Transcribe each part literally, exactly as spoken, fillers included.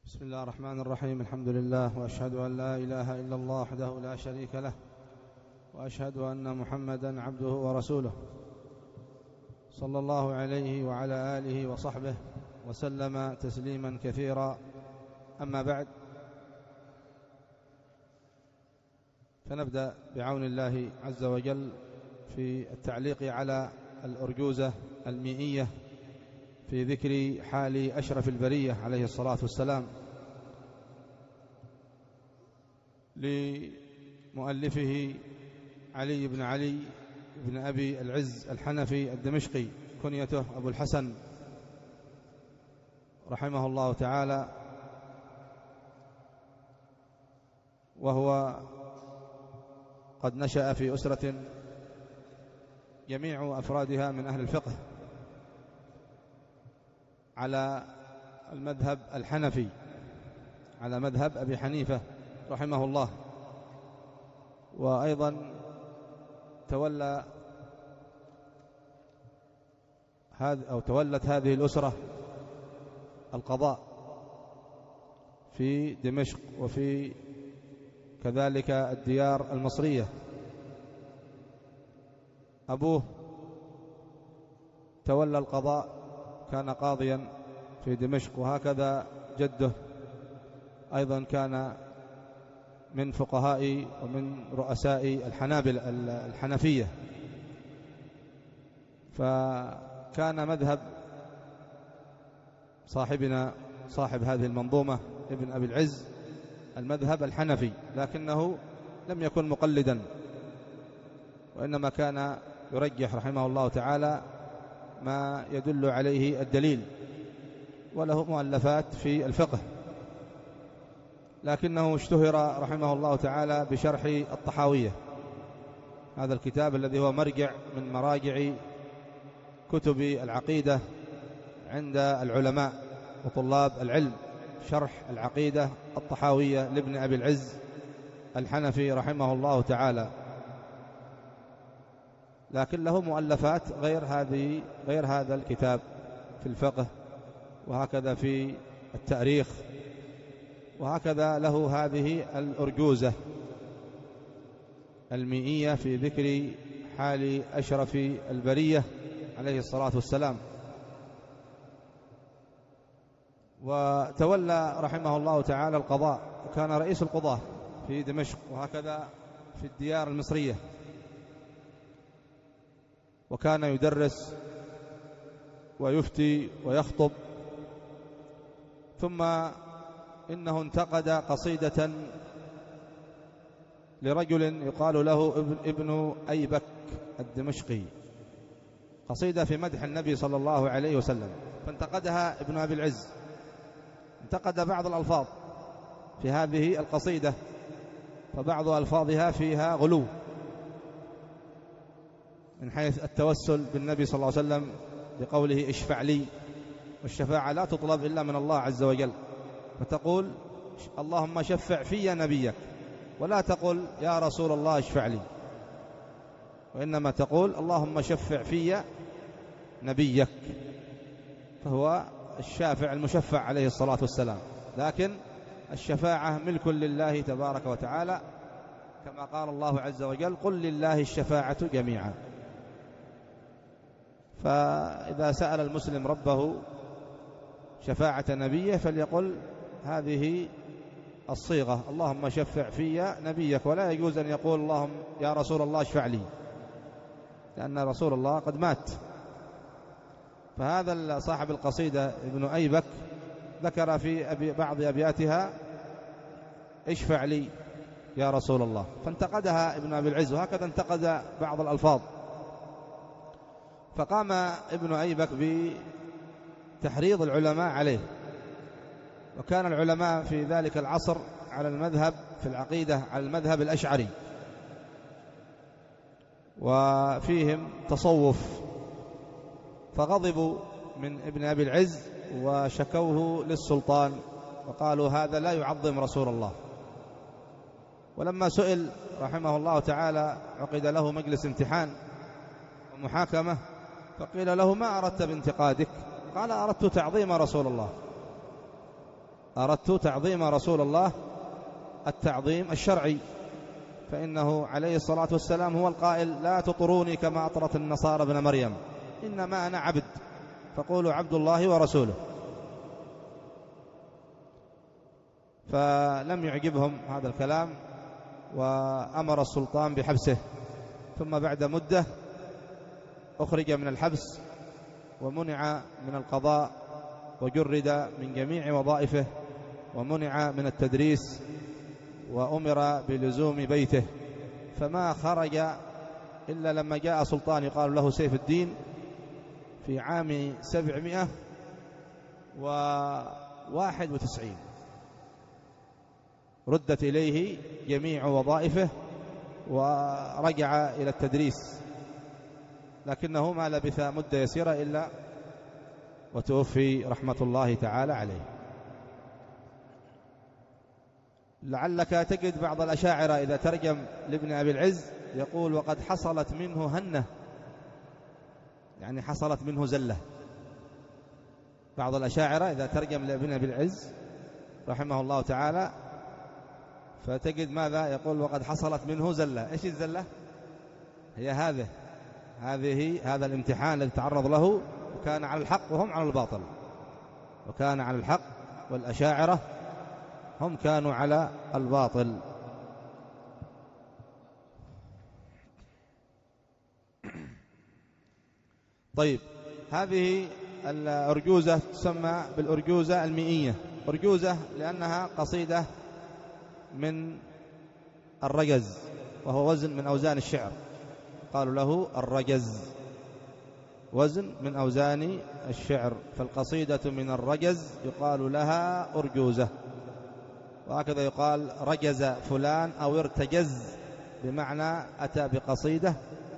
بسم الله الرحمن الرحيم. الحمد لله، وأشهد أن لا إله إلا الله وحده لا شريك له، وأشهد أن محمدا عبده ورسوله، صلى الله عليه وعلى آله وصحبه وسلم تسليما كثيرا. أما بعد، فنبدأ بعون الله عز وجل في التعليق على الأرجوزة المئية في ذكر حال أشرف البرية عليه الصلاة والسلام لمؤلفه علي بن علي بن أبي العز الحنفي الدمشقي، كنيته أبو الحسن، رحمه الله تعالى، وهو قد نشأ في أسرة جميع أفرادها من أهل الفقه على المذهب الحنفي، على مذهب أبي حنيفة رحمه الله. وأيضا تولى هذا أو تولت هذه الأسرة القضاء في دمشق وفي كذلك الديار المصرية. أبوه تولى القضاء، كان قاضيا في دمشق، وهكذا جده أيضا كان من فقهاء ومن رؤساء الحنابل الحنفية. فكان مذهب صاحبنا صاحب هذه المنظومة ابن أبي العز المذهب الحنفي، لكنه لم يكن مقلدا، وإنما كان يرجح رحمه الله تعالى ما يدل عليه الدليل، وله مؤلفات في الفقه، لكنه اشتهر رحمه الله تعالى بشرح الطحاوية، هذا الكتاب الذي هو مرجع من مراجع كتب العقيدة عند العلماء وطلاب العلم، شرح العقيدة الطحاوية لابن أبي العز الحنفي رحمه الله تعالى. لكن له مؤلفات غير هذه غير هذا الكتاب في الفقه، وهكذا في التاريخ، وهكذا له هذه الأرجوزة المئية في ذكر حال أشرف البرية عليه الصلاة والسلام. وتولى رحمه الله تعالى القضاء، وكان رئيس القضاة في دمشق، وهكذا في الديار المصرية، وكان يدرس ويفتي ويخطب. ثم إنه انتقد قصيدة لرجل يقال له ابن, ابن أيبك الدمشقي، قصيدة في مدح النبي صلى الله عليه وسلم، فانتقدها ابن أبي العز، انتقد بعض الألفاظ في هذه القصيدة، فبعض ألفاظها فيها غلو من حيث التوسل بالنبي صلى الله عليه وسلم بقوله اشفع لي، والشفاعة لا تطلب إلا من الله عز وجل، فتقول اللهم شفع في نبيك، ولا تقول يا رسول الله اشفع لي، وإنما تقول اللهم شفع في نبيك، فهو الشافع المشفع عليه الصلاة والسلام. لكن الشفاعة ملك لله تبارك وتعالى، كما قال الله عز وجل قل لله الشفاعة جميعا. فإذا سأل المسلم ربه شفاعة نبيه فليقل هذه الصيغة اللهم شفع في نبيك، ولا يجوز أن يقول اللهم يا رسول الله اشفع لي، لأن رسول الله قد مات. فهذا صاحب القصيدة ابن أيبك ذكر في أبي بعض أبياتها اشفع لي يا رسول الله، فانتقدها ابن أبي العز، وهكذا انتقد بعض الألفاظ. فقام ابن أيبك بتحريض العلماء عليه، وكان العلماء في ذلك العصر على المذهب في العقيدة على المذهب الأشعري، وفيهم تصوف، فغضبوا من ابن أبي العز وشكوه للسلطان، وقالوا هذا لا يعظم رسول الله. ولما سئل رحمه الله تعالى عقد له مجلس امتحان ومحاكمة، فقيل له ما أردت بانتقادك؟ قال أردت تعظيم رسول الله. أردت تعظيم رسول الله التعظيم الشرعي، فإنه عليه الصلاة والسلام هو القائل: لا تطروني كما أطرت النصارى ابن مريم، إنما أنا عبد، فقولوا عبد الله ورسوله. فلم يعجبهم هذا الكلام، وأمر السلطان بحبسه. ثم بعد مدة أخرج من الحبس ومنع من القضاء، وجرد من جميع وظائفه، ومنع من التدريس، وأمر بلزوم بيته، فما خرج إلا لما جاء سلطان يقال له سيف الدين في عام سبعمائة وواحد وتسعين، ردت إليه جميع وظائفه ورجع إلى التدريس، لكنه ما لبث مدة يسيرة إلا وتوفي رحمة الله تعالى عليه. لعلك تجد بعض الأشاعرة إذا ترجم لابن أبي العز يقول: وقد حصلت منه هنة، يعني حصلت منه زلة. بعض الأشاعرة إذا ترجم لابن أبي العز رحمه الله تعالى فتجد ماذا يقول: وقد حصلت منه زلة. إيش الزلة؟ هي هذه هذه هذا الامتحان الذي تعرض له، وكان على الحق وهم على الباطل، وكان على الحق، والأشاعرة هم كانوا على الباطل. طيب، هذه الأرجوزة تسمى بالأرجوزة المئية. أرجوزة لأنها قصيدة من الرجز، وهو وزن من أوزان الشعر، قالوا له الرجز، وزن من أوزان الشعر، فالقصيدة من الرجز يقال لها أرجوزة. وهكذا يقال رجز فلان أو ارتجز، بمعنى أتى بقصيدة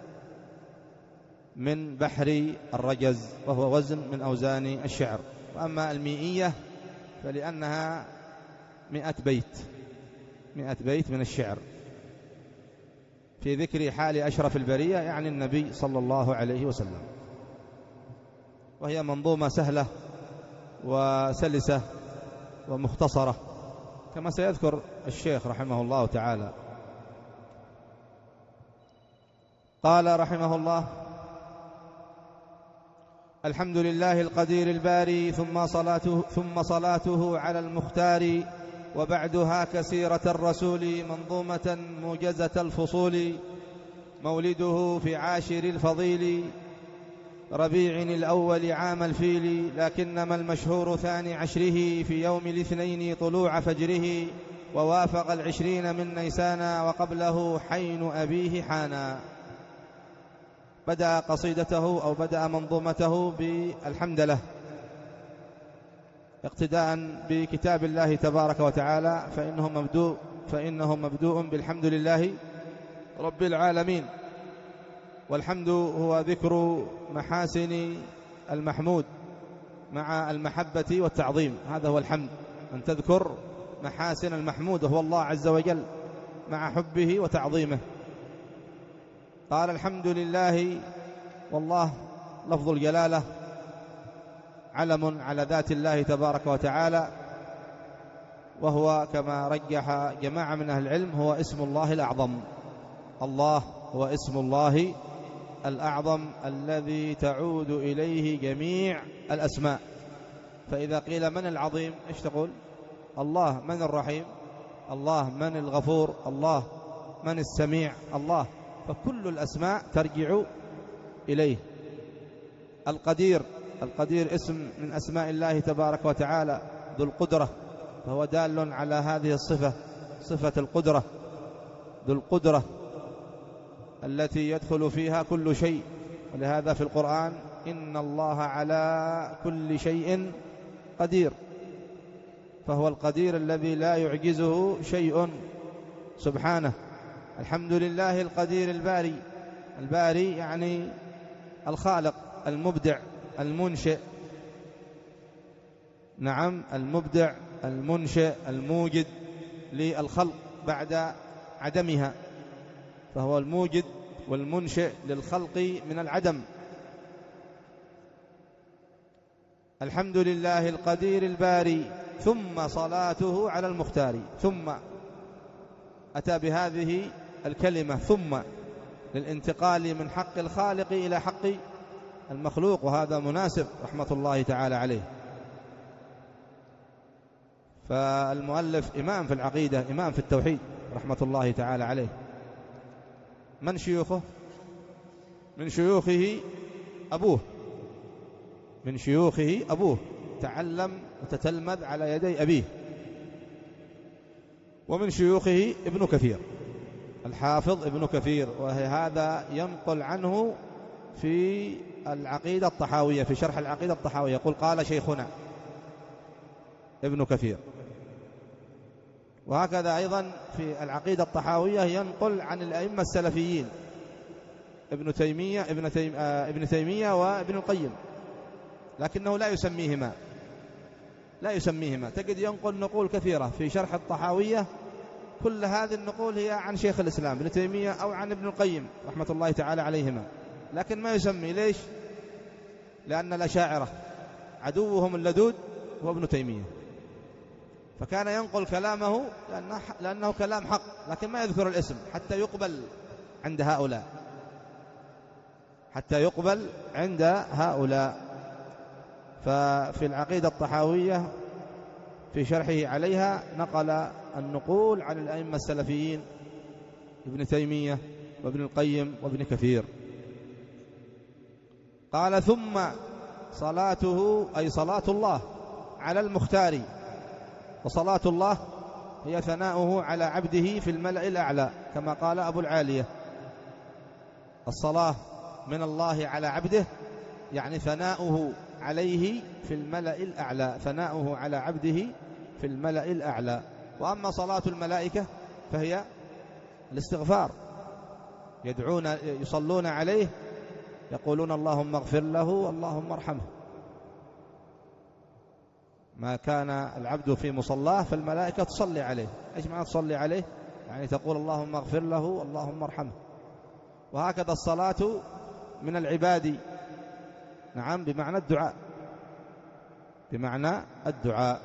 من بحر الرجز، وهو وزن من أوزان الشعر. وأما المئية فلأنها مئة بيت، مئة بيت من الشعر في ذكر حال أشرف البرية، يعني النبي صلى الله عليه وسلم. وهي منظومة سهلة وسلسة ومختصرة كما سيذكر الشيخ رحمه الله تعالى. قال رحمه الله: الحمد لله القدير الباري، ثم صلاته, ثم صلاته على المختار، وبعدها كسيرة الرسول، منظومة موجزة الفصول. مولده في عاشر الفضيل، ربيع الأول عام الفيل، لكنما المشهور ثاني عشره، في يوم الاثنين طلوع فجره، ووافق العشرين من نيسان، وقبله حين أبيه حانا. بدأ قصيدته أو بدأ منظومته بالحمد لله، اقتداء بكتاب الله تبارك وتعالى، فإنه مبدوء فإنه مبدوء بالحمد لله رب العالمين. والحمد هو ذكر محاسن المحمود مع المحبة والتعظيم، هذا هو الحمد، أن تذكر محاسن المحمود وهو الله عز وجل مع حبه وتعظيمه. قال: الحمد لله، والله لفظ الجلالة علم على ذات الله تبارك وتعالى، وهو كما رجح جماعة من أهل العلم هو اسم الله الأعظم. الله هو اسم الله الأعظم الذي تعود إليه جميع الأسماء. فإذا قيل من العظيم إيش تقول؟ الله. من الرحيم؟ الله. من الغفور؟ الله. من السميع؟ الله. فكل الأسماء ترجع إليه. القدير، القدير اسم من أسماء الله تبارك وتعالى، ذو القدرة، فهو دال على هذه الصفة، صفة القدرة، ذو القدرة التي يدخل فيها كل شيء. ولهذا في القرآن: إن الله على كل شيء قدير، فهو القدير الذي لا يعجزه شيء سبحانه. الحمد لله القدير الباري، الباري يعني الخالق، المبدع، المنشئ. نعم، المبدع، المنشئ، الموجد للخلق بعد عدمها، فهو الموجد والمنشئ للخلق من العدم. الحمد لله القدير الباري ثم صلاته على المختار. ثم أتى بهذه الكلمة ثم للانتقال من حق الخالق إلى حق المخلوق، وهذا مناسب رحمة الله تعالى عليه. فالمؤلف إمام في العقيدة، إمام في التوحيد رحمة الله تعالى عليه. من شيوخه؟ من شيوخه أبوه، من شيوخه أبوه، تعلم وتتلمذ على يدي أبيه. ومن شيوخه ابن كثير، الحافظ ابن كثير، وهذا ينقل عنه في العقيدة الطحاوية، في شرح العقيدة الطحاوية يقول قال شيخنا ابن كثير. وهكذا أيضا في العقيدة الطحاوية ينقل عن الأئمة السلفيين ابن تيمية ابن, تيم آه ابن تيمية وابن القيم، لكنه لا يسميهما لا يسميهما تجد ينقل نقول كثيرة في شرح الطحاوية، كل هذه النقول هي عن شيخ الإسلام ابن تيمية أو عن ابن القيم رحمة الله تعالى عليهما، لكن ما يسمي. ليش؟ لأن الأشاعرة عدوهم اللدود هو ابن تيمية، فكان ينقل كلامه لأنه, لأنه كلام حق، لكن ما يذكر الاسم حتى يقبل عند هؤلاء حتى يقبل عند هؤلاء. ففي العقيدة الطحاوية في شرحه عليها نقل النقول عن الأئمة السلفيين ابن تيمية وابن القيم وابن كثير. قال ثم صلاته أي صلاة الله على المختار. وصلاة الله هي ثناؤه على عبده في الملأ الأعلى، كما قال أبو العالية الصلاة من الله على عبده يعني ثناؤه عليه في الملأ الأعلى، ثناؤه على عبده في الملأ الأعلى. وأما صلاة الملائكة فهي الاستغفار، يدعون يصلون عليه يقولون اللهم اغفر له اللهم ارحمه. ما كان العبد في مصلاه فالملائكة تصلي عليه. ايش معنى تصلي عليه؟ يعني تقول اللهم اغفر له اللهم ارحمه. وهكذا الصلاة من العباد، نعم، بمعنى الدعاء، بمعنى الدعاء.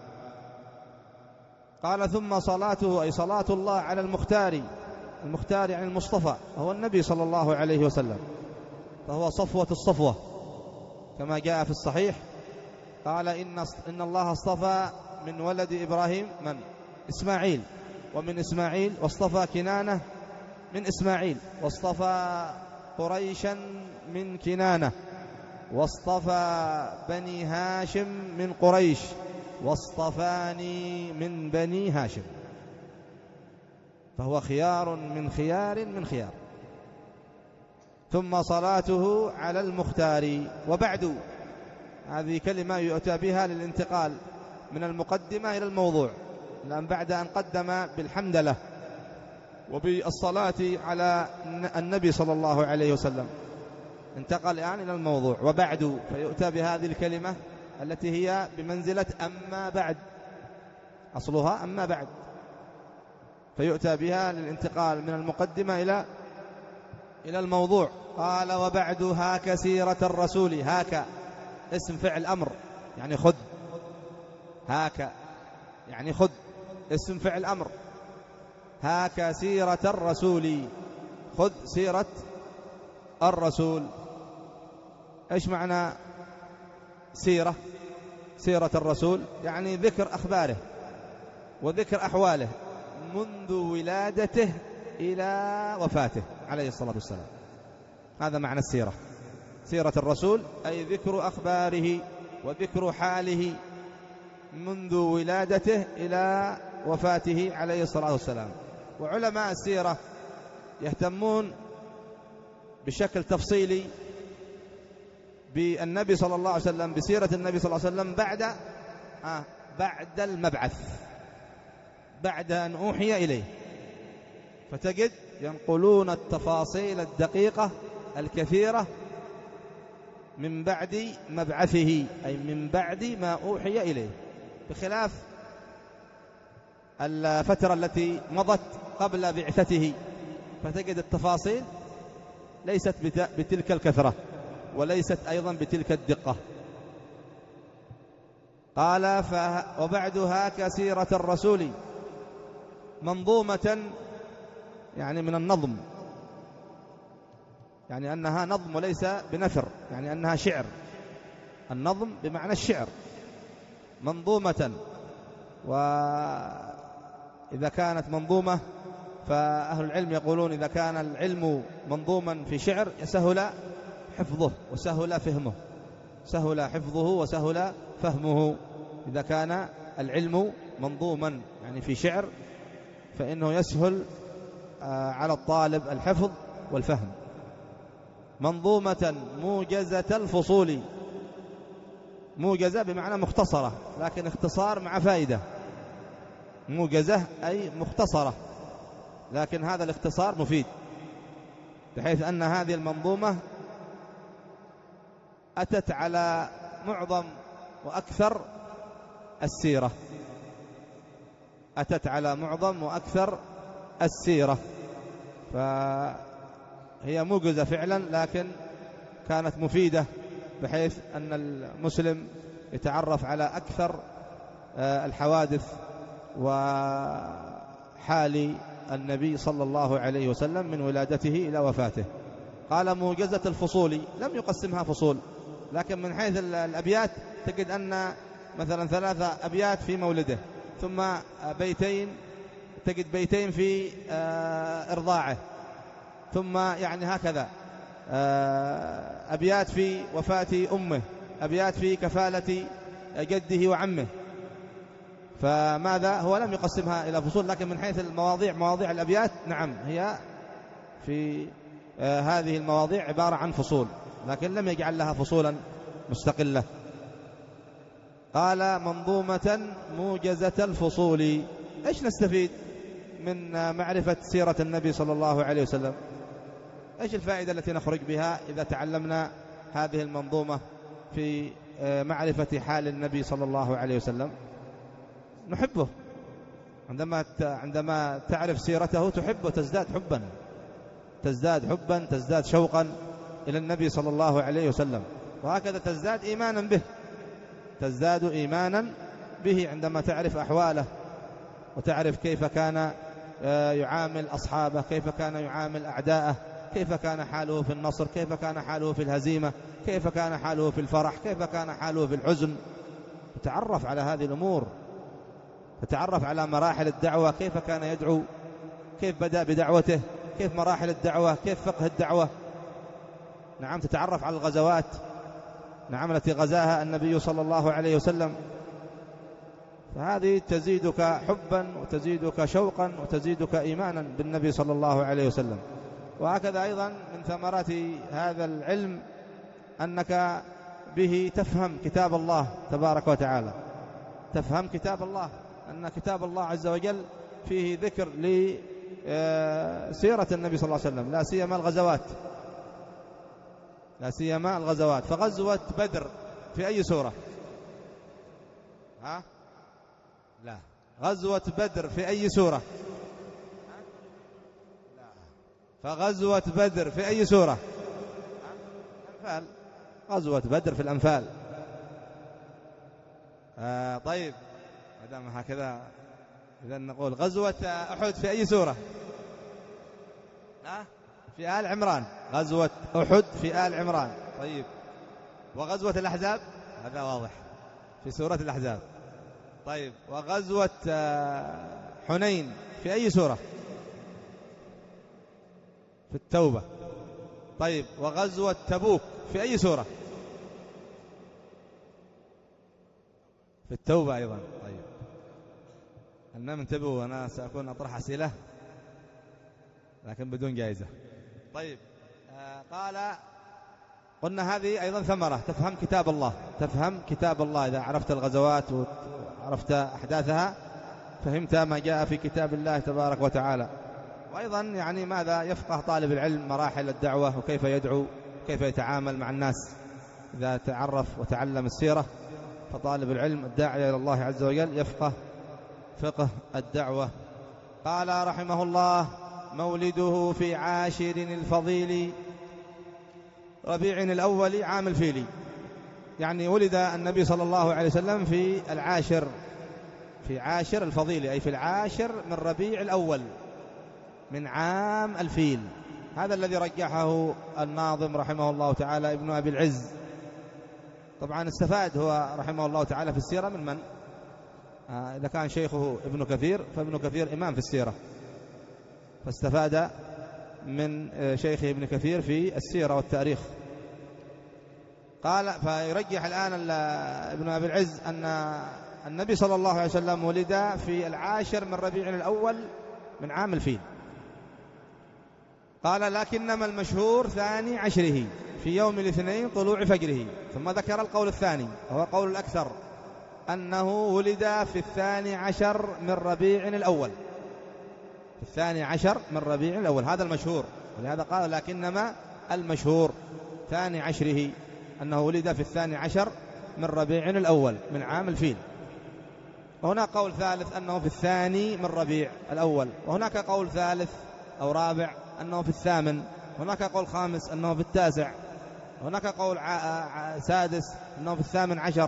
قال ثم صلاته أي صلاة الله على المختار. المختار يعني المصطفى، وهو النبي صلى الله عليه وسلم، فهو صفوة الصفوة كما جاء في الصحيح. قال إن, إن الله اصطفى من ولد إبراهيم من؟ إسماعيل، ومن إسماعيل واصطفى كنانة من إسماعيل، واصطفى قريشا من كنانة، واصطفى بني هاشم من قريش، واصطفاني من بني هاشم. فهو خيار من خيار من خيار. ثم صلاته على المختار. وبعد، هذه كلمة يؤتى بها للانتقال من المقدمة إلى الموضوع، لأن بعد أن قدم بالحمدلله وبالصلاة على النبي صلى الله عليه وسلم انتقل الآن إلى الموضوع. وبعد، فيؤتى بهذه الكلمة التي هي بمنزلة أما بعد، أصلها أما بعد، فيؤتى بها للانتقال من المقدمة إلى إلى الموضوع. قال وبعد هاك سيرة الرسول. هاك اسم فعل أمر يعني خذ، هاك يعني خذ، اسم فعل أمر. هاك سيرة الرسول، خذ سيرة الرسول. إيش معنى سيرة؟ سيرة الرسول يعني ذكر أخباره وذكر أحواله منذ ولادته إلى وفاته عليه الصلاة والسلام. هذا معنى السيرة. سيرة الرسول أي ذكر أخباره وذكر حاله منذ ولادته إلى وفاته عليه الصلاة والسلام. وعلماء السيرة يهتمون بشكل تفصيلي بالنبي صلى الله عليه وسلم، بسيرة النبي صلى الله عليه وسلم بعد آه بعد المبعث، بعد أن أوحي إليه، فتجد ينقلون التفاصيل الدقيقة الكثيرة من بعد مبعثه، أي من بعد ما أوحي إليه، بخلاف الفترة التي مضت قبل بعثته، فتجد التفاصيل ليست بتلك الكثرة وليست أيضا بتلك الدقة. قال وبعدها كسيرة الرسول منظومة، يعني من النظم، يعني أنها نظم وليس بنثر، يعني أنها شعر. النظم بمعنى الشعر. منظومة، وإذا كانت منظومة فأهل العلم يقولون إذا كان العلم منظوما في شعر سهل حفظه وسهل فهمه، سهل حفظه وسهل فهمه. إذا كان العلم منظوما يعني في شعر فإنه يسهل على الطالب الحفظ والفهم. منظومة موجزة الفصول، موجزة بمعنى مختصرة، لكن اختصار مع فائدة. موجزة أي مختصرة، لكن هذا الاختصار مفيد، بحيث أن هذه المنظومة أتت على معظم وأكثر السيرة، أتت على معظم وأكثر السيرة، فهي موجزة فعلا، لكن كانت مفيدة بحيث أن المسلم يتعرف على أكثر الحوادث وحال النبي صلى الله عليه وسلم من ولادته إلى وفاته. قال موجزة الفصول، لم يقسمها فصول، لكن من حيث الأبيات تجد أن مثلا ثلاثة أبيات في مولده، ثم بيتين، تجد بيتين في إرضاعه، ثم يعني هكذا أبيات في وفاة أمه، أبيات في كفالة جده وعمه. فماذا هو لم يقسمها إلى فصول، لكن من حيث المواضيع، مواضيع الأبيات نعم هي في هذه المواضيع عبارة عن فصول، لكن لم يجعل لها فصولا مستقلة. قال منظومة موجزة الفصول. إيش نستفيد من معرفة سيرة النبي صلى الله عليه وسلم؟ إيش الفائدة التي نخرج بها إذا تعلمنا هذه المنظومة في معرفة حال النبي صلى الله عليه وسلم؟ نحبه، عندما عندما تعرف سيرته تحبه، تزداد حبا، تزداد حبا، تزداد شوقا إلى النبي صلى الله عليه وسلم، وهكذا تزداد إيمانا به، تزداد إيمانا به عندما تعرف أحواله، وتعرف كيف كان يعامل أصحابه، كيف كان يعامل أعداءه، كيف كان حاله في النصر، كيف كان حاله في الهزيمة، كيف كان حاله في الفرح، كيف كان حاله في الحزن. تتعرف على هذه الأمور، تتعرف على مراحل الدعوة، كيف كان يدعو، كيف بدأ بدعوته، كيف مراحل الدعوة، كيف فقه الدعوة. نعم تتعرف على الغزوات، نعم التي غزاها النبي صلى الله عليه وسلم، فهذه تزيدك حبا وتزيدك شوقا وتزيدك إيمانا بالنبي صلى الله عليه وسلم. وهكذا أيضا من ثمرات هذا العلم أنك به تفهم كتاب الله تبارك وتعالى، تفهم كتاب الله، أن كتاب الله عز وجل فيه ذكر لسيرة النبي صلى الله عليه وسلم، لا سيما الغزوات، لا سيما الغزوات. فغزوة بدر في أي سورة؟ ها؟ لا. غزوة بدر في أي سورة؟ لا. فغزوة بدر في أي سورة؟ الأنفال. غزوة بدر في الأنفال. آه طيب، مدام هكذا إذا نقول غزوة أحد في أي سورة؟ ها؟ في آل عمران. غزوة أحد في آل عمران. طيب، وغزوة الأحزاب؟ هذا واضح في سورة الأحزاب. طيب، وغزوة حنين في أي سورة؟ في التوبة. طيب، وغزوة تبوك في أي سورة؟ في التوبة أيضا. طيب، أنا منتبه، أنا سأكون أطرح أسئلة لكن بدون جائزة. طيب، آه قال قلنا هذه أيضا ثمرة، تفهم كتاب الله، تفهم كتاب الله. إذا عرفت الغزوات وعرفت أحداثها فهمت ما جاء في كتاب الله تبارك وتعالى. وأيضا يعني ماذا يفقه طالب العلم؟ مراحل الدعوة وكيف يدعو، كيف يتعامل مع الناس. إذا تعرف وتعلم السيرة فطالب العلم الداعي إلى الله عز وجل يفقه فقه الدعوة. قال رحمه الله: مولده في عاشر الفضيل ربيع الأول عام الفيل. يعني ولد النبي صلى الله عليه وسلم في العاشر، في عاشر الفضيل، أي في العاشر من ربيع الأول من عام الفيل. هذا الذي رجحه الناظم رحمه الله تعالى ابن أبي العز. طبعا استفاد هو رحمه الله تعالى في السيرة من من؟ آه إذا كان شيخه ابن كثير، فابن كثير إمام في السيرة، فاستفاد من شيخه ابن كثير في السيرة والتاريخ. قال فيرجح الآن ابن أبي العز أن النبي صلى الله عليه وسلم ولد في العاشر من ربيع الأول من عام الفيل. قال لكنما المشهور ثاني عشره في يوم الاثنين طلوع فجره. ثم ذكر القول الثاني وهو قول الأكثر أنه ولد في الثاني عشر من ربيع الأول، في الثاني عشر من ربيع الأول، هذا المشهور. ولهذا قال لكنما المشهور ثاني عشره، أنه ولد في الثاني عشر من ربيع الأول من عام الفيل. وهناك قول ثالث أنه في الثاني من ربيع الأول، وهناك قول ثالث أو رابع أنه في الثامن، هناك قول خامس أنه في التاسع، هناك قول سادس أنه في الثامن عشر.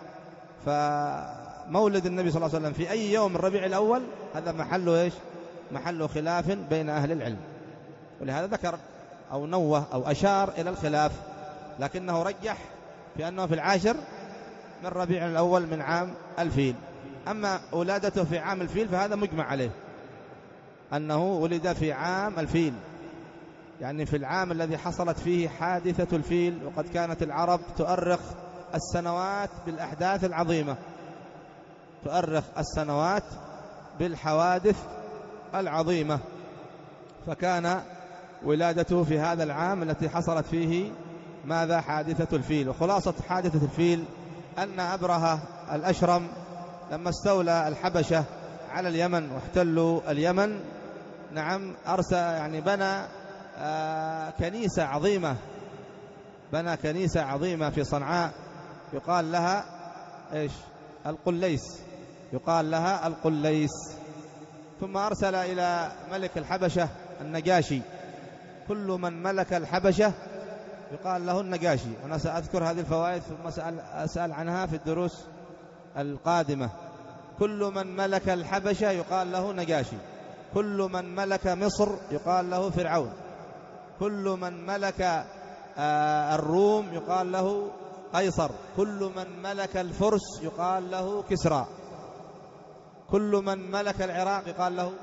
فمولد النبي صلى الله عليه وسلم في أي يوم من ربيع الأول هذا محله إيش؟ محله خلاف بين أهل العلم. ولهذا ذكر أو نوه أو أشار إلى الخلاف، لكنه رجح في أنه في العاشر من ربيع الأول من عام الفيل. أما ولادته في عام الفيل فهذا مجمع عليه، أنه ولد في عام الفيل، يعني في العام الذي حصلت فيه حادثة الفيل. وقد كانت العرب تؤرخ السنوات بالأحداث العظيمة، تؤرخ السنوات بالحوادث العظيمة، فكان ولادته في هذا العام التي حصلت فيه ماذا؟ حادثة الفيل. وخلاصة حادثة الفيل أن أبرهة الأشرم لما استولى الحبشة على اليمن واحتلوا اليمن، نعم، أرسل يعني بنى آه كنيسة عظيمة، بنى كنيسة عظيمة في صنعاء يقال لها إيش؟ القليس، يقال لها القليس. ثم أرسل إلى ملك الحبشة النجاشي، كل من ملك الحبشة يقال له النجاشي. أنا سأذكر هذه الفوائد ثم سأل أسأل عنها في الدروس القادمة. كل من ملك الحبشة يقال له نجاشي، كل من ملك مصر يقال له فرعون، كل من ملك الروم يقال له قيصر، كل من ملك الفرس يقال له كسرى، كل من ملك العراق يقال له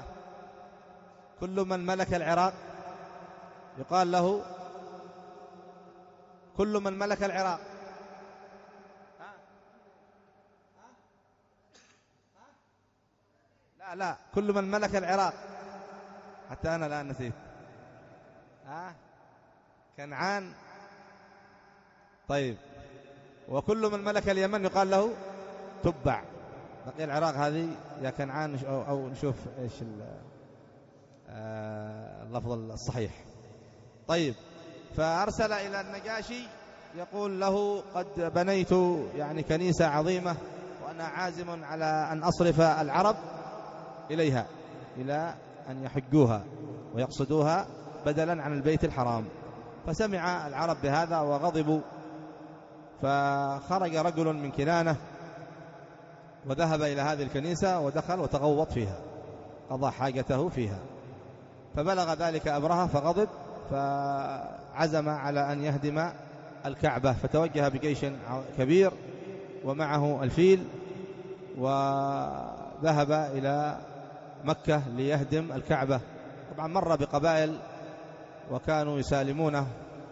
كل من ملك العراق يقال له كل من ملك العراق لا لا كل من ملك العراق، حتى أنا الآن نسيت. ها كنعان. طيب، وكل من ملك اليمن يقال له تبع. بقي العراق هذه يا كنعان أو, أو نشوف إيش اللفظ الصحيح. طيب، فأرسل إلى النجاشي يقول له قد بنيت يعني كنيسة عظيمة وأنا عازم على أن أصرف العرب إليها، إلى أن يحجوها ويقصدوها بدلا عن البيت الحرام. فسمع العرب بهذا وغضبوا، فخرج رجل من كنانة وذهب إلى هذه الكنيسة ودخل وتغوط فيها، قضى حاجته فيها. فبلغ ذلك أبرهة فغضب، فعزم على أن يهدم الكعبة، فتوجه بجيش كبير ومعه الفيل، وذهب إلى مكة ليهدم الكعبة. طبعا مر بقبائل وكانوا يسالمونه،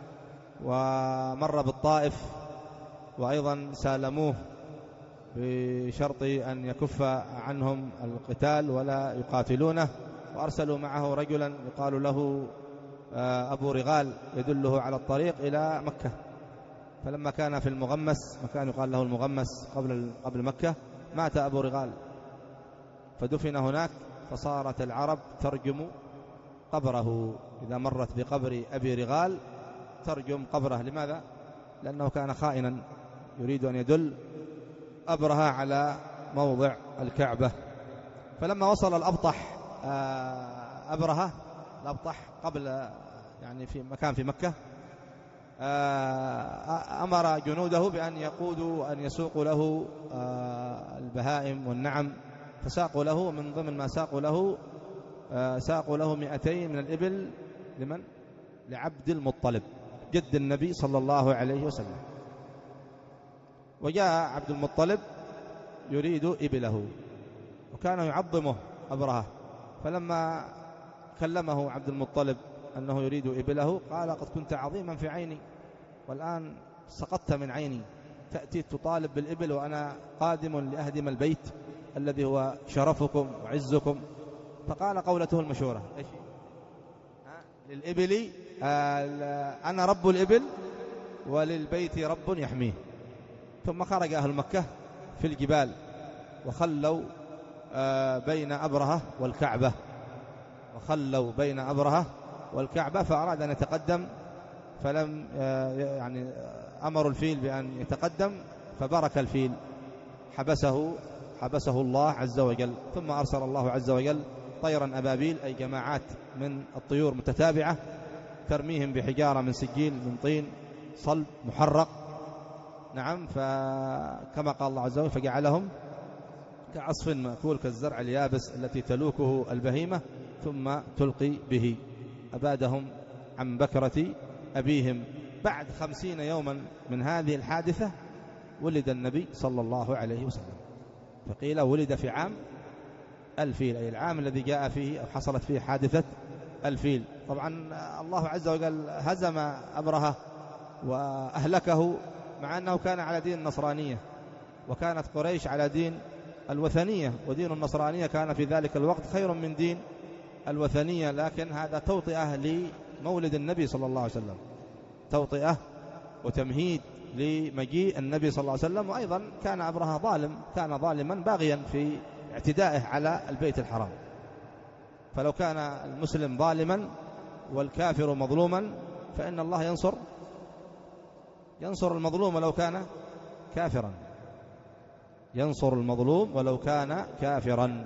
ومر بالطائف وأيضا سالموه بشرط أن يكف عنهم القتال ولا يقاتلونه، وأرسلوا معه رجلا يقال له أبو رغال يدله على الطريق إلى مكة. فلما كان في المغمس، مكان يقال له المغمس قبل قبل مكة، مات أبو رغال فدفن هناك. فصارت العرب ترجم قبره، إذا مرت بقبر أبي رغال ترجم قبره. لماذا؟ لأنه كان خائنا يريد أن يدل أبرهة على موضع الكعبة. فلما وصل الأبطح أبرهة الأبطح قبل يعني في مكان في مكة، أمر جنوده بأن يقودوا وأن يسوقوا له البهائم والنعم، فساقوا له من ضمن ما ساقوا له ساقوا له مئتين من الإبل. لمن؟ لعبد المطلب جد النبي صلى الله عليه وسلم. وجاء عبد المطلب يريد إبله، وكان يعظمه أبرهة، فلما كلمه عبد المطلب أنه يريد إبله قال: قد كنت عظيما في عيني والآن سقطت من عيني، تأتي تطالب بالإبل وأنا قادم لأهدم البيت الذي هو شرفكم وعزكم. فقال قولته المشهورة: إيش؟ للإبل أنا رب الإبل وللبيت رب يحميه. ثم خرج أهل مكة في الجبال وخلوا بين أبرهة والكعبة وخلوا بين أبرهة والكعبة فأراد أن يتقدم، فلم يعني أمروا الفيل بأن يتقدم، فبرك الفيل، حبسه حبسه الله عز وجل. ثم أرسل الله عز وجل طيرا أبابيل، أي جماعات من الطيور متتابعة ترميهم بحجارة من سجيل من طين صلب محرق. نعم، فكما قال الله عز وجل: فجعلهم كعصف مأكول كالزرع اليابس التي تلوكه البهيمة ثم تلقي به. أبادهم عن بكرة أبيهم. بعد خمسين يوما من هذه الحادثة ولد النبي صلى الله عليه وسلم، فقيل ولد في عام الفيل، أي العام الذي جاء فيه أو حصلت فيه حادثة الفيل. طبعا الله عز وجل هزم أبرهة وأهلكه، مع أنه كان على دين النصرانية، وكانت قريش على دين الوثنية، ودين النصرانية كان في ذلك الوقت خير من دين الوثنية. لكن هذا توطئة لمولد النبي صلى الله عليه وسلم، توطئة وتمهيد لمجيء النبي صلى الله عليه وسلم. وأيضا كان أبرهة ظالم، كان ظالما باغيا في اعتدائه على البيت الحرام. فلو كان المسلم ظالما والكافر مظلوما فإن الله ينصر ينصر المظلوم ولو كان كافرا، ينصر المظلوم ولو كان كافرا.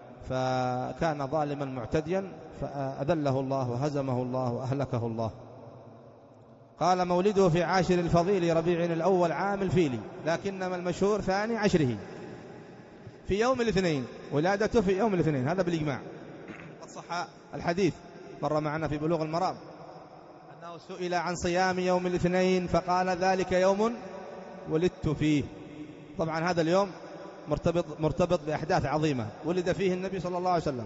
فكان ظالما معتديا فأذله الله وهزمه الله وأهلكه الله. قال: مولده في عاشر الفضيل ربيع الأول عام الفيل، لكنما المشهور ثاني عشره في يوم الاثنين، ولادته في يوم الاثنين، هذا بالإجماع. قد صح الحديث مر معنا في بلوغ المرام أنه سئل عن صيام يوم الاثنين فقال: ذلك يوم ولدت فيه. طبعا هذا اليوم مرتبط مرتبط بأحداث عظيمة، ولد فيه النبي صلى الله عليه وسلم،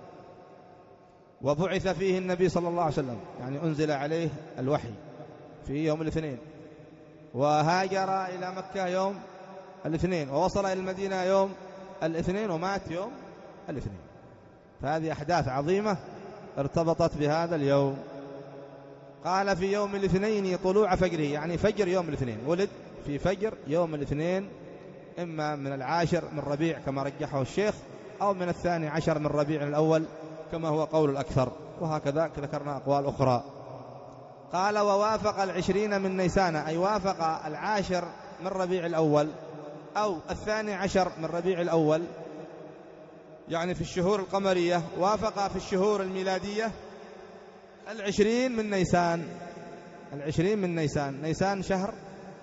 وبعث فيه النبي صلى الله عليه وسلم، يعني أنزل عليه الوحي في يوم الاثنين، وهاجر إلى مكة يوم الاثنين، ووصل إلى المدينة يوم الاثنين، ومات يوم الاثنين. فهذه أحداث عظيمة ارتبطت بهذا اليوم. قال: في يوم الاثنين طلوع فجره، يعني فجر يوم الاثنين، ولد في فجر يوم الاثنين، إما من العاشر من ربيع كما رجحه الشيخ، أو من الثاني عشر من ربيع الأول كما هو قول الأكثر، وهكذا ذكرنا أقوال أخرى. قال: ووافق العشرين من نيسان، أي وافق العاشر من ربيع الأول أو الثاني عشر من ربيع الأول، يعني في الشهور القمرية، وافق في الشهور الميلادية العشرين من نيسان. العشرين من نيسان، نيسان شهر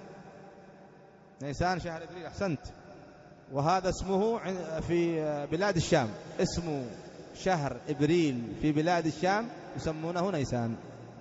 نيسان شهر إبريل، أحسنت. وهذا اسمه في بلاد الشام، اسمه شهر إبريل في بلاد الشام يسمونه نيسان.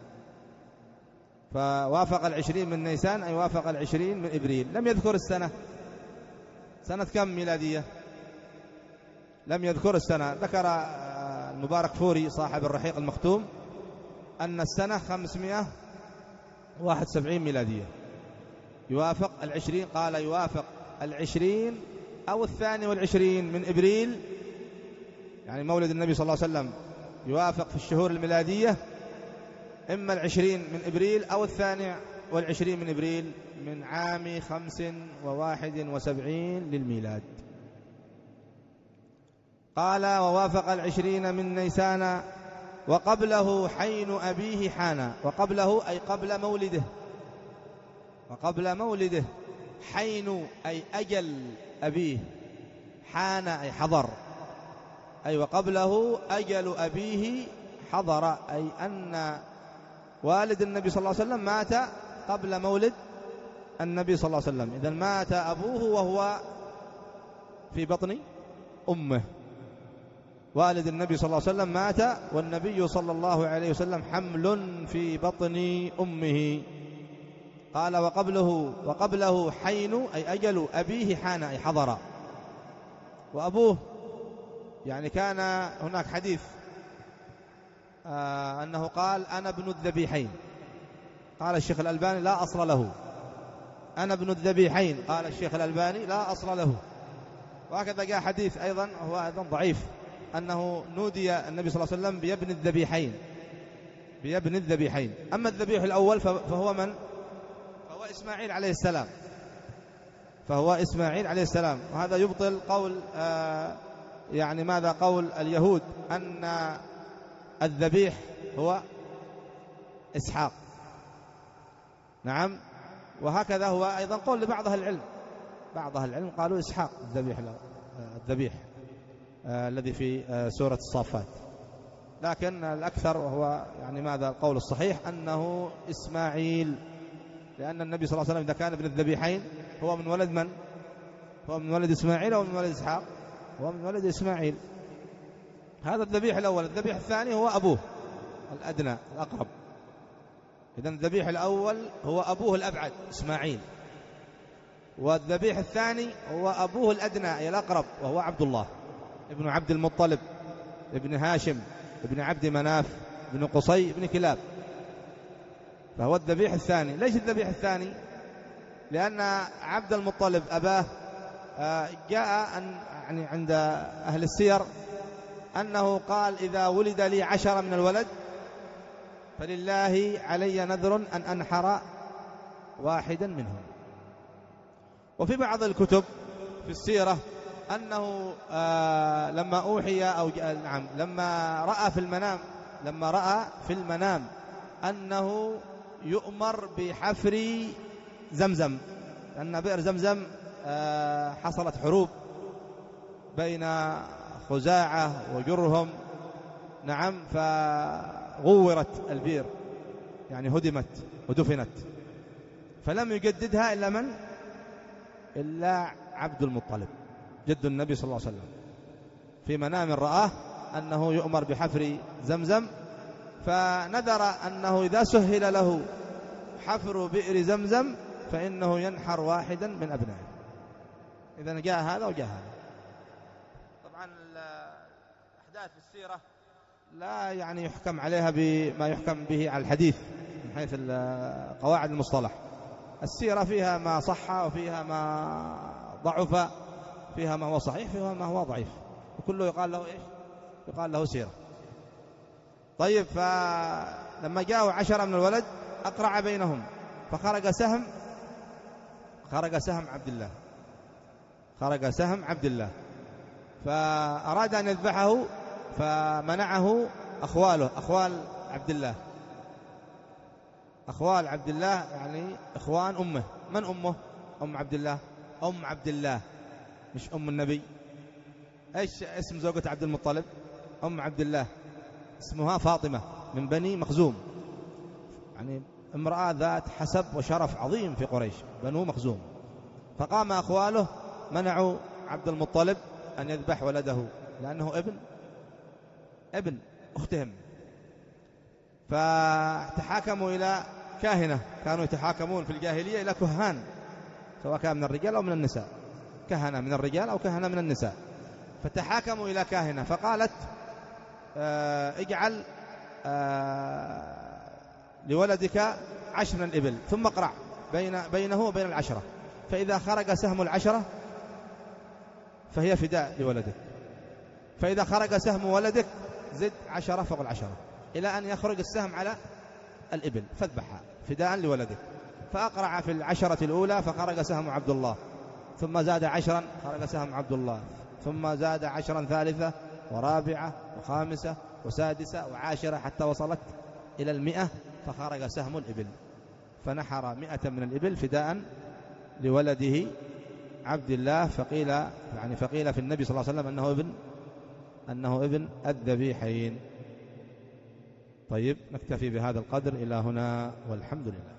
فوافق العشرين من نيسان أي وافق العشرين من إبريل. لم يذكر السنة، سنة كم ميلادية؟ لم يذكر السنة. ذكر المبارك فوري صاحب الرحيق المختوم أن السنة خمسمائة وواحد وسبعين ميلادية، يوافق العشرين. قال: يوافق العشرين أو الثاني والعشرين من إبريل، يعني مولد النبي صلى الله عليه وسلم يوافق في الشهور الميلادية إما العشرين من إبريل أو الثاني والعشرين من إبريل من عام خمس وواحد وسبعين للميلاد. قال: ووافق العشرين من نيسان وقبله حين أبيه حانا. وقبله أي قبل مولده، وقبل مولده. حين أي أجل أبيه، حان أي حضر، أي وقبله أجل أبيه حضر، أي أن والد النبي صلى الله عليه وسلم مات قبل مولد النبي صلى الله عليه وسلم. إذن مات أبوه وهو في بطن أمه. والد النبي صلى الله عليه وسلم مات والنبي صلى الله عليه وسلم حمل في بطن أمه. قال وقبله وقبله حين أي أجل أبيه حان أي حضر. وأبوه يعني كان هناك حديث آه أنه قال أنا ابن الذبيحين. قال الشيخ الألباني لا أصل له. أنا ابن الذبيحين قال الشيخ الألباني لا أصل له. وهكذا جاء حديث أيضا هو أيضا ضعيف أنه نودي النبي صلى الله عليه وسلم بابن الذبيحين بابن الذبيحين. أما الذبيح الأول فهو من؟ فهو إسماعيل عليه السلام فهو إسماعيل عليه السلام. وهذا يبطل قول آه يعني ماذا قول اليهود أن الذبيح هو إسحاق. نعم. وهكذا هو أيضا قول لبعض أهل العلم بعض أهل العلم قالوا إسحاق الذبيح الذبيح آه الذي في آه سورة الصافات. لكن الأكثر وهو يعني ماذا القول الصحيح أنه إسماعيل، لأن النبي صلى الله عليه وسلم إذا كان ابن الذبيحين هو من ولد من؟ هو من ولد إسماعيل أو من ولد إسحاق؟ هو من ولد إسماعيل. هذا الذبيح الأول. الذبيح الثاني هو أبوه الأدنى الأقرب. إذن الذبيح الأول هو أبوه الأبعد إسماعيل، والذبيح الثاني هو أبوه الأدنى أي الأقرب وهو عبد الله ابن عبد المطلب ابن هاشم ابن عبد مناف ابن قصي ابن كلاب. فهو الذبيح الثاني. ليش الذبيح الثاني؟ لأن عبد المطلب أباه جاء أن يعني عند أهل السير أنه قال إذا ولد لي عشرة من الولد فلله علي نذر أن أنحر واحدا منهم. وفي بعض الكتب في السيرة أنه آه لما أوحي أو نعم لما رأى في المنام لما رأى في المنام أنه يؤمر بحفر زمزم، لأن بئر زمزم آه حصلت حروب بين خزاعة وجرهم. نعم. فغورت البئر يعني هدمت ودفنت، فلم يجددها إلا من؟ إلا عبد المطلب جد النبي صلى الله عليه وسلم. في منام رآه أنه يؤمر بحفر زمزم، فنذر أنه إذا سهل له حفر بئر زمزم فإنه ينحر واحدا من أبنائه. إذن جاء هذا وجاء هذا. طبعا الأحداث في السيرة لا يعني يحكم عليها بما يحكم به على الحديث من حيث قواعد المصطلح. السيرة فيها ما صح وفيها ما ضعف، فيها ما هو صحيح فيها ما هو ضعيف، وكله يقال له إيش؟ يقال له سيرة. طيب، فلما جاءوا عشرة من الولد أقرع بينهم فخرج سهم خرج سهم عبد الله خرج سهم عبد الله فأراد أن يذبحه فمنعه أخواله أخوال عبد الله أخوال عبد الله يعني إخوان أمه. من أمه؟ أم عبد الله أم عبد الله مش أم النبي. إيش اسم زوجة عبد المطلب؟ أم عبد الله، اسمها فاطمة من بني مخزوم، يعني امرأة ذات حسب وشرف عظيم في قريش بنو مخزوم. فقام أخواله منعوا عبد المطلب أن يذبح ولده لأنه ابن ابن أختهم، فتحاكموا إلى كاهنة. كانوا يتحاكمون في الجاهلية إلى كهان سواء كان من الرجال أو من النساء، كهنة من الرجال أو كهنة من النساء. فتحاكموا إلى كاهنة فقالت آه اجعل آه لولدك عشر من الإبل ثم اقرع بين بينه وبين العشرة، فإذا خرج سهم العشرة فهي فداء لولدك، فإذا خرج سهم ولدك زد عشرة فوق العشرة إلى أن يخرج السهم على الإبل فاذبحها فداء لولدك. فأقرع في العشرة الأولى فخرج سهم عبد الله، ثم زاد عشرا خرج سهم عبد الله، ثم زاد عشرا ثالثة ورابعة وخامسة وسادسة وعاشرة حتى وصلت إلى المئة فخرج سهم الإبل، فنحر مئة من الإبل فداء لولده عبد الله. فقيل يعني فقيل في النبي صلى الله عليه وسلم أنه ابن أنه ابن الذبيحين. طيب، نكتفي بهذا القدر إلى هنا والحمد لله.